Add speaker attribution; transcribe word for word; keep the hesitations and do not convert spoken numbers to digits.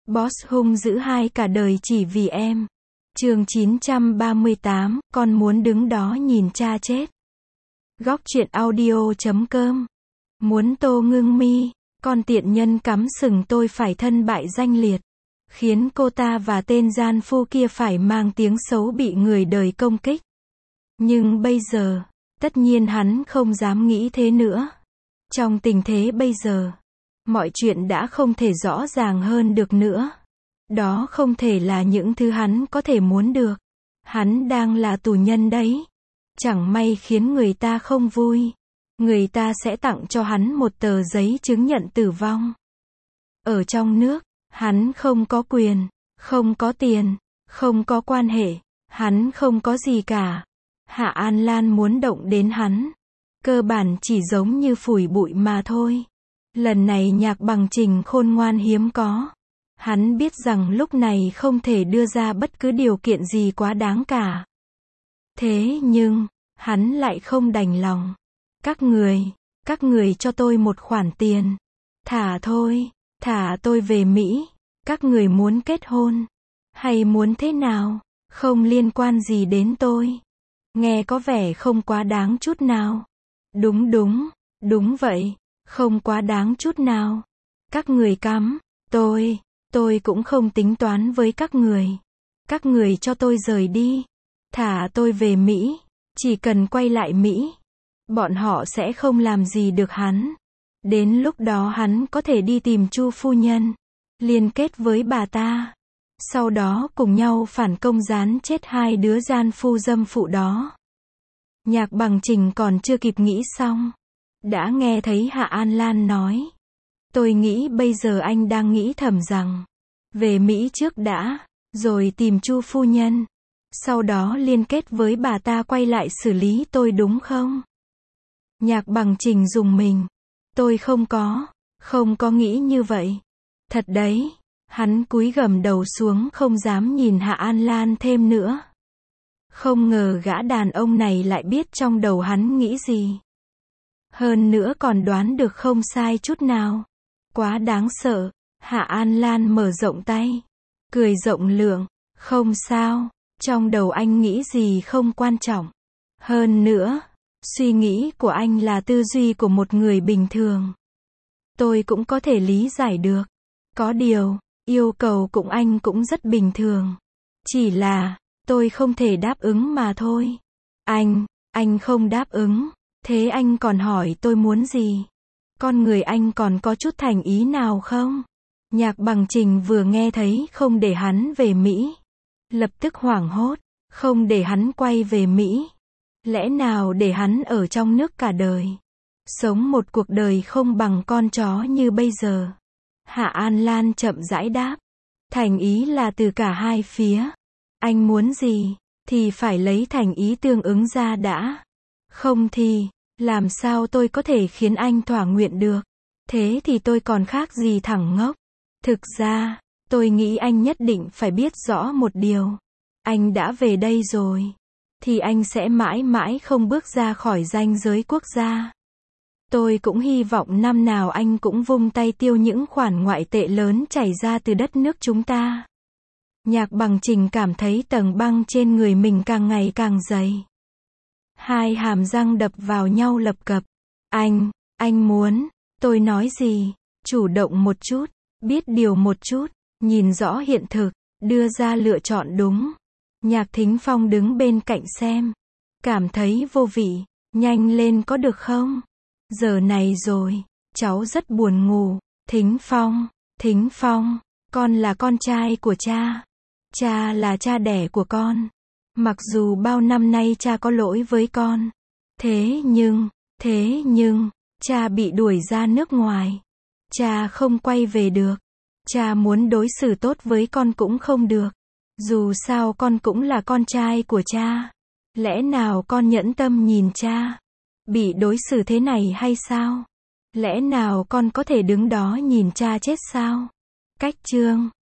Speaker 1: Boss hung dữ hai cả đời chỉ vì em. Chương chín trăm ba mươi tám, con muốn đứng đó nhìn cha chết. Góc truyện audio chấm com. Muốn Tô Ngưng Mi, con tiện nhân cắm sừng tôi phải thân bại danh liệt. Khiến cô ta và tên gian phu kia phải mang tiếng xấu bị người đời công kích. Nhưng bây giờ, tất nhiên hắn không dám nghĩ thế nữa. Trong tình thế bây giờ, mọi chuyện đã không thể rõ ràng hơn được nữa. Đó không thể là những thứ hắn có thể muốn được. Hắn đang là tù nhân đấy. Chẳng may khiến người ta không vui. Người ta sẽ tặng cho hắn một tờ giấy chứng nhận tử vong. Ở trong nước, hắn không có quyền, không có tiền, không có quan hệ, hắn không có gì cả. Hạ An Lan muốn động đến hắn, cơ bản chỉ giống như phủi bụi mà thôi. Lần này Nhạc Bằng Trình khôn ngoan hiếm có. Hắn biết rằng lúc này không thể đưa ra bất cứ điều kiện gì quá đáng cả. Thế nhưng, hắn lại không đành lòng. Các người, các người cho tôi một khoản tiền. Thả thôi, thả tôi về Mỹ. Các người muốn kết hôn, hay muốn thế nào, không liên quan gì đến tôi. Nghe có vẻ không quá đáng chút nào. Đúng đúng, đúng vậy, không quá đáng chút nào. Các người cắm, tôi, tôi cũng không tính toán với các người. Các người cho tôi rời đi, thả tôi về Mỹ, chỉ cần quay lại Mỹ, bọn họ sẽ không làm gì được hắn. Đến lúc đó hắn có thể đi tìm Chu phu nhân, liên kết với bà ta. Sau đó cùng nhau phản công gián chết hai đứa gian phu dâm phụ đó. Nhạc Bằng Trình còn chưa kịp nghĩ xong, đã nghe thấy Hạ An Lan nói. Tôi nghĩ bây giờ anh đang nghĩ thầm rằng, về Mỹ trước đã, rồi tìm Chu phu nhân. Sau đó liên kết với bà ta quay lại xử lý tôi đúng không? Nhạc Bằng Trình rùng mình. Tôi không có, không có nghĩ như vậy. Thật đấy. Hắn cúi gằm đầu xuống không dám nhìn Hạ An Lan thêm nữa. Không ngờ gã đàn ông này lại biết trong đầu hắn nghĩ gì. Hơn nữa còn đoán được không sai chút nào. Quá đáng sợ. Hạ An Lan mở rộng tay, cười rộng lượng. Không sao, trong đầu anh nghĩ gì không quan trọng. Hơn nữa, suy nghĩ của anh là tư duy của một người bình thường. Tôi cũng có thể lý giải được. Có điều, yêu cầu của anh cũng rất bình thường. Chỉ là, tôi không thể đáp ứng mà thôi. Anh, anh không đáp ứng. Thế anh còn hỏi tôi muốn gì? Con người anh còn có chút thành ý nào không? Nhạc Bằng Trình vừa nghe thấy không để hắn về Mỹ, lập tức hoảng hốt. Không để hắn quay về Mỹ. Lẽ nào để hắn ở trong nước cả đời? Sống một cuộc đời không bằng con chó như bây giờ. Hạ An Lan chậm rãi đáp. Thành ý là từ cả hai phía. Anh muốn gì, thì phải lấy thành ý tương ứng ra đã. Không thì, làm sao tôi có thể khiến anh thỏa nguyện được? Thế thì tôi còn khác gì thằng ngốc. Thực ra, tôi nghĩ anh nhất định phải biết rõ một điều. Anh đã về đây rồi, thì anh sẽ mãi mãi không bước ra khỏi ranh giới quốc gia. Tôi cũng hy vọng năm nào anh cũng vung tay tiêu những khoản ngoại tệ lớn chảy ra từ đất nước chúng ta. Nhạc Bằng Trình cảm thấy tầng băng trên người mình càng ngày càng dày. Hai hàm răng đập vào nhau lập cập. Anh, anh muốn, tôi nói gì? Chủ động một chút, biết điều một chút, nhìn rõ hiện thực, đưa ra lựa chọn đúng. Nhạc Thính Phong đứng bên cạnh xem. Cảm thấy vô vị, nhanh lên có được không? Giờ này rồi, cháu rất buồn ngủ. Thính Phong, Thính Phong, con là con trai của cha. Cha là cha đẻ của con. Mặc dù bao năm nay cha có lỗi với con. Thế nhưng, thế nhưng, cha bị đuổi ra nước ngoài. Cha không quay về được. Cha muốn đối xử tốt với con cũng không được. Dù sao con cũng là con trai của cha. Lẽ nào con nhẫn tâm nhìn cha bị đối xử thế này hay sao? Lẽ nào con có thể đứng đó nhìn cha chết sao? Cách chương